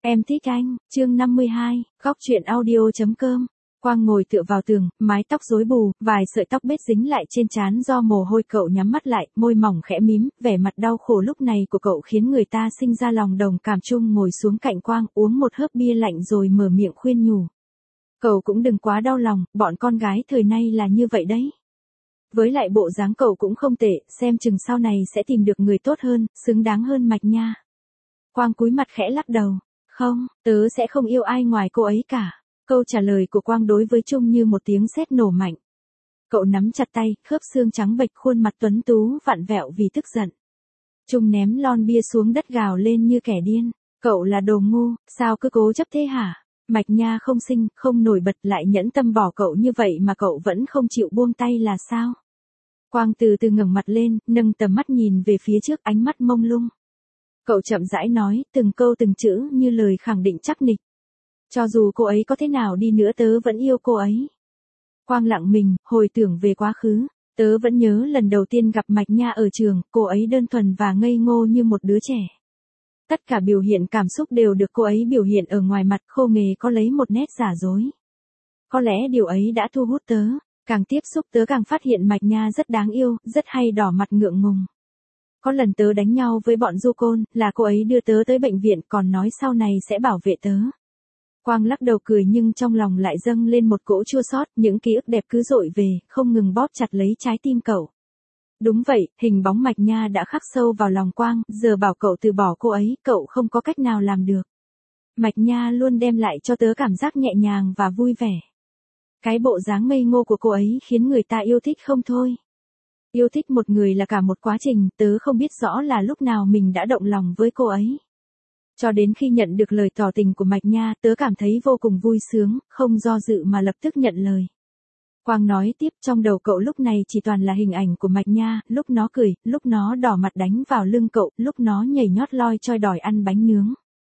Em thích anh, chương 52, góc truyện audio.com. Quang ngồi tựa vào tường, mái tóc rối bù, vài sợi tóc bết dính lại trên trán do mồ hôi. Cậu nhắm mắt lại, môi mỏng khẽ mím, vẻ mặt đau khổ lúc này của cậu khiến người ta sinh ra lòng đồng cảm chung. Ngồi xuống cạnh Quang, uống một hớp bia lạnh rồi mở miệng khuyên nhủ. Cậu cũng đừng quá đau lòng, bọn con gái thời nay là như vậy đấy. Với lại bộ dáng cậu cũng không tệ, xem chừng sau này sẽ tìm được người tốt hơn, xứng đáng hơn Mạch Nha. Quang cúi mặt khẽ lắc đầu. Không, tớ sẽ không yêu ai ngoài cô ấy cả. Câu trả lời của Quang đối với Trung như một tiếng sét nổ mạnh. Cậu nắm chặt tay, khớp xương trắng bệch, khuôn mặt tuấn tú vặn vẹo vì tức giận. Trung ném lon bia xuống đất gào lên như kẻ điên. Cậu là đồ ngu, sao cứ cố chấp thế hả? Mạch Nha không xinh, không nổi bật, lại nhẫn tâm bỏ cậu như vậy mà cậu vẫn không chịu buông tay là sao? Quang từ từ ngẩng mặt lên, nâng tầm mắt nhìn về phía trước, ánh mắt mông lung. Cậu chậm rãi nói, từng câu từng chữ như lời khẳng định chắc nịch. Cho dù cô ấy có thế nào đi nữa tớ vẫn yêu cô ấy. Quang lặng mình, hồi tưởng về quá khứ. Tớ vẫn nhớ lần đầu tiên gặp Mạch Nha ở trường, cô ấy đơn thuần và ngây ngô như một đứa trẻ. Tất cả biểu hiện cảm xúc đều được cô ấy biểu hiện ở ngoài mặt, khô nghề có lấy một nét giả dối. Có lẽ điều ấy đã thu hút tớ, càng tiếp xúc tớ càng phát hiện Mạch Nha rất đáng yêu, rất hay đỏ mặt ngượng ngùng. Có lần tớ đánh nhau với bọn du côn, là cô ấy đưa tớ tới bệnh viện, còn nói sau này sẽ bảo vệ tớ. Quang lắc đầu cười nhưng trong lòng lại dâng lên một cỗ chua xót, những ký ức đẹp cứ dội về, không ngừng bóp chặt lấy trái tim cậu. Đúng vậy, hình bóng Mạch Nha đã khắc sâu vào lòng Quang, giờ bảo cậu từ bỏ cô ấy, cậu không có cách nào làm được. Mạch Nha luôn đem lại cho tớ cảm giác nhẹ nhàng và vui vẻ. Cái bộ dáng ngây ngô của cô ấy khiến người ta yêu thích không thôi. Yêu thích một người là cả một quá trình, tớ không biết rõ là lúc nào mình đã động lòng với cô ấy. Cho đến khi nhận được lời tỏ tình của Mạch Nha, tớ cảm thấy vô cùng vui sướng, không do dự mà lập tức nhận lời. Quang nói tiếp, trong đầu cậu lúc này chỉ toàn là hình ảnh của Mạch Nha, lúc nó cười, lúc nó đỏ mặt đánh vào lưng cậu, lúc nó nhảy nhót loi choi đòi ăn bánh nướng.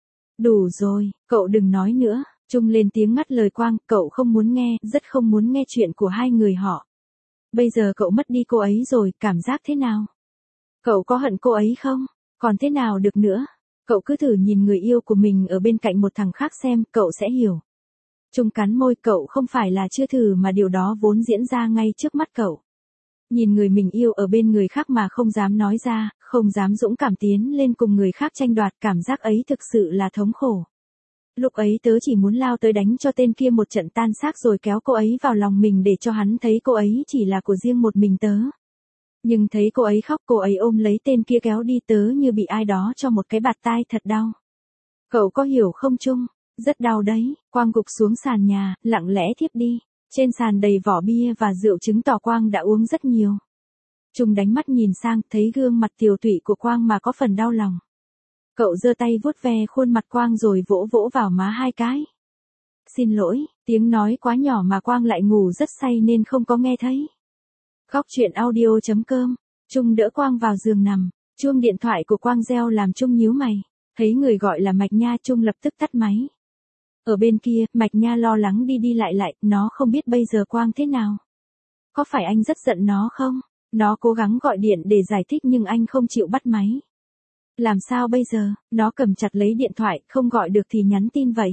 Đủ rồi, cậu đừng nói nữa. Trung lên tiếng ngắt lời Quang, cậu không muốn nghe, rất không muốn nghe chuyện của hai người họ. Bây giờ cậu mất đi cô ấy rồi, cảm giác thế nào? Cậu có hận cô ấy không? Còn thế nào được nữa? Cậu cứ thử nhìn người yêu của mình ở bên cạnh một thằng khác xem, cậu sẽ hiểu. Trung cắn môi, cậu không phải là chưa thử mà điều đó vốn diễn ra ngay trước mắt cậu. Nhìn người mình yêu ở bên người khác mà không dám nói ra, không dám dũng cảm tiến lên cùng người khác tranh đoạt, cảm giác ấy thực sự là thống khổ. Lúc ấy tớ chỉ muốn lao tới đánh cho tên kia một trận tan xác rồi kéo cô ấy vào lòng mình để cho hắn thấy cô ấy chỉ là của riêng một mình tớ. Nhưng thấy cô ấy khóc, cô ấy ôm lấy tên kia kéo đi, tớ như bị ai đó cho một cái bạt tai thật đau. Cậu có hiểu không Trung? Rất đau đấy. Quang gục xuống sàn nhà, lặng lẽ thiếp đi. Trên sàn đầy vỏ bia và rượu, chứng tỏ Quang đã uống rất nhiều. Trung đánh mắt nhìn sang, thấy gương mặt tiều tụy của Quang mà có phần đau lòng. Cậu giơ tay vuốt ve khuôn mặt Quang rồi vỗ vỗ vào má hai cái. Xin lỗi, tiếng nói quá nhỏ mà Quang lại ngủ rất say nên không có nghe thấy. Góc truyện audio.com. Trung đỡ Quang vào giường nằm. Chuông điện thoại của Quang reo làm Trung nhíu mày. Thấy người gọi là Mạch Nha, Trung lập tức tắt máy. Ở bên kia, Mạch Nha lo lắng đi đi lại, nó không biết bây giờ Quang thế nào. Có phải anh rất giận nó không? Nó cố gắng gọi điện để giải thích nhưng anh không chịu bắt máy. Làm sao bây giờ? Nó cầm chặt lấy điện thoại, không gọi được thì nhắn tin vậy.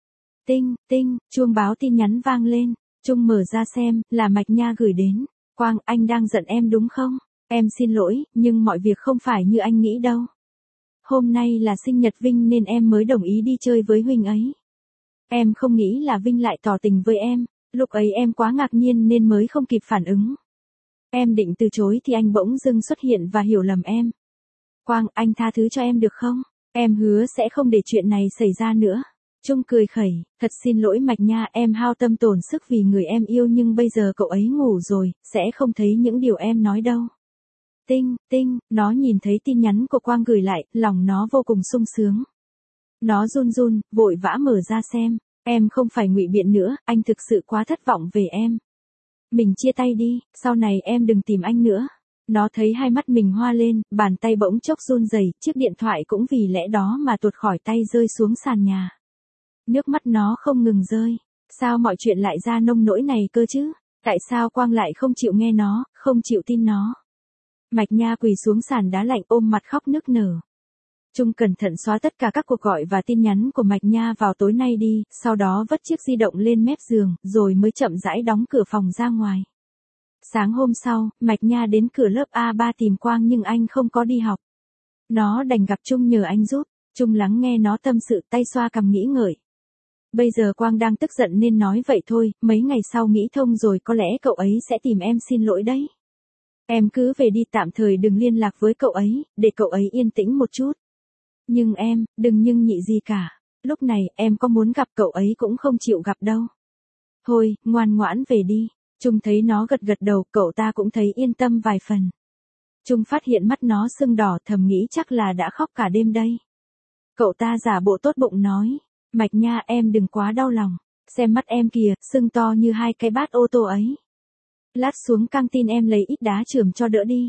Tinh, tinh, chuông báo tin nhắn vang lên. Trung mở ra xem, là Mạch Nha gửi đến. Quang, anh đang giận em đúng không? Em xin lỗi, nhưng mọi việc không phải như anh nghĩ đâu. Hôm nay là sinh nhật Vinh nên em mới đồng ý đi chơi với huynh ấy. Em không nghĩ là Vinh lại tỏ tình với em. Lúc ấy em quá ngạc nhiên nên mới không kịp phản ứng. Em định từ chối thì anh bỗng dưng xuất hiện và hiểu lầm em. Quang, anh tha thứ cho em được không? Em hứa sẽ không để chuyện này xảy ra nữa. Trung cười khẩy, thật xin lỗi Mạch Nha, em hao tâm tổn sức vì người em yêu nhưng bây giờ cậu ấy ngủ rồi, sẽ không thấy những điều em nói đâu. Tinh, tinh, nó nhìn thấy tin nhắn của Quang gửi lại, lòng nó vô cùng sung sướng. Nó run run, vội vã mở ra xem. Em không phải ngụy biện nữa, anh thực sự quá thất vọng về em. Mình chia tay đi, sau này em đừng tìm anh nữa. Nó thấy hai mắt mình hoa lên, bàn tay bỗng chốc run rẩy, chiếc điện thoại cũng vì lẽ đó mà tuột khỏi tay rơi xuống sàn nhà. Nước mắt nó không ngừng rơi. Sao mọi chuyện lại ra nông nỗi này cơ chứ? Tại sao Quang lại không chịu nghe nó, không chịu tin nó? Mạch Nha quỳ xuống sàn đá lạnh ôm mặt khóc nức nở. Trung cẩn thận xóa tất cả các cuộc gọi và tin nhắn của Mạch Nha vào tối nay đi, sau đó vất chiếc di động lên mép giường, rồi mới chậm rãi đóng cửa phòng ra ngoài. Sáng hôm sau, Mạch Nha đến cửa lớp A3 tìm Quang nhưng anh không có đi học. Nó đành gặp Trung nhờ anh giúp. Trung lắng nghe nó tâm sự, tay xoa cằm nghĩ ngợi. Bây giờ Quang đang tức giận nên nói vậy thôi, mấy ngày sau nghĩ thông rồi có lẽ cậu ấy sẽ tìm em xin lỗi đấy. Em cứ về đi, tạm thời đừng liên lạc với cậu ấy, để cậu ấy yên tĩnh một chút. Nhưng em, đừng nhưng nhị gì cả. Lúc này em có muốn gặp cậu ấy cũng không chịu gặp đâu. Thôi, ngoan ngoãn về đi. Trung thấy nó gật gật đầu, cậu ta cũng thấy yên tâm vài phần. Trung phát hiện mắt nó sưng đỏ, thầm nghĩ chắc là đã khóc cả đêm đây. Cậu ta giả bộ tốt bụng nói, Mạch Nha em đừng quá đau lòng. Xem mắt em kìa, sưng to như hai cái bát ô tô ấy. Lát xuống căng tin em lấy ít đá chườm cho đỡ đi.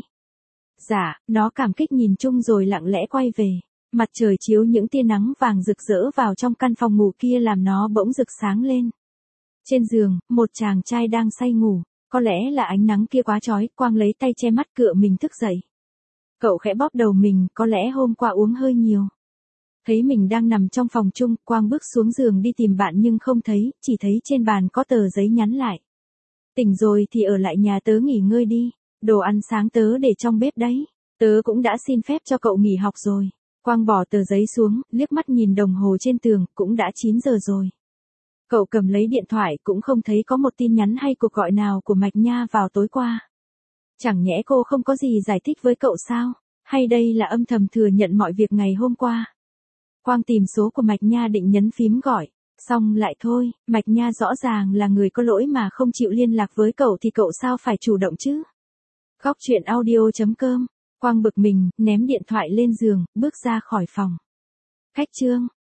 Dạ, nó cảm kích nhìn Trung rồi lặng lẽ quay về. Mặt trời chiếu những tia nắng vàng rực rỡ vào trong căn phòng ngủ kia làm nó bỗng rực sáng lên. Trên giường, một chàng trai đang say ngủ. Có lẽ là ánh nắng kia quá chói, Quang lấy tay che mắt cựa mình thức dậy. Cậu khẽ bóp đầu mình, có lẽ hôm qua uống hơi nhiều. Thấy mình đang nằm trong phòng Trung, Quang bước xuống giường đi tìm bạn nhưng không thấy, chỉ thấy trên bàn có tờ giấy nhắn lại. Tỉnh rồi thì ở lại nhà tớ nghỉ ngơi đi, đồ ăn sáng tớ để trong bếp đấy, tớ cũng đã xin phép cho cậu nghỉ học rồi. Quang bỏ tờ giấy xuống, liếc mắt nhìn đồng hồ trên tường, cũng đã 9 giờ rồi. Cậu cầm lấy điện thoại cũng không thấy có một tin nhắn hay cuộc gọi nào của Mạch Nha vào tối qua. Chẳng nhẽ cô không có gì giải thích với cậu sao? Hay đây là âm thầm thừa nhận mọi việc ngày hôm qua? Quang tìm số của Mạch Nha định nhấn phím gọi. Xong lại thôi, Mạch Nha rõ ràng là người có lỗi mà không chịu liên lạc với cậu thì cậu sao phải chủ động chứ? Góc truyện audio.com. Quang bực mình, ném điện thoại lên giường, bước ra khỏi phòng. Khách trương.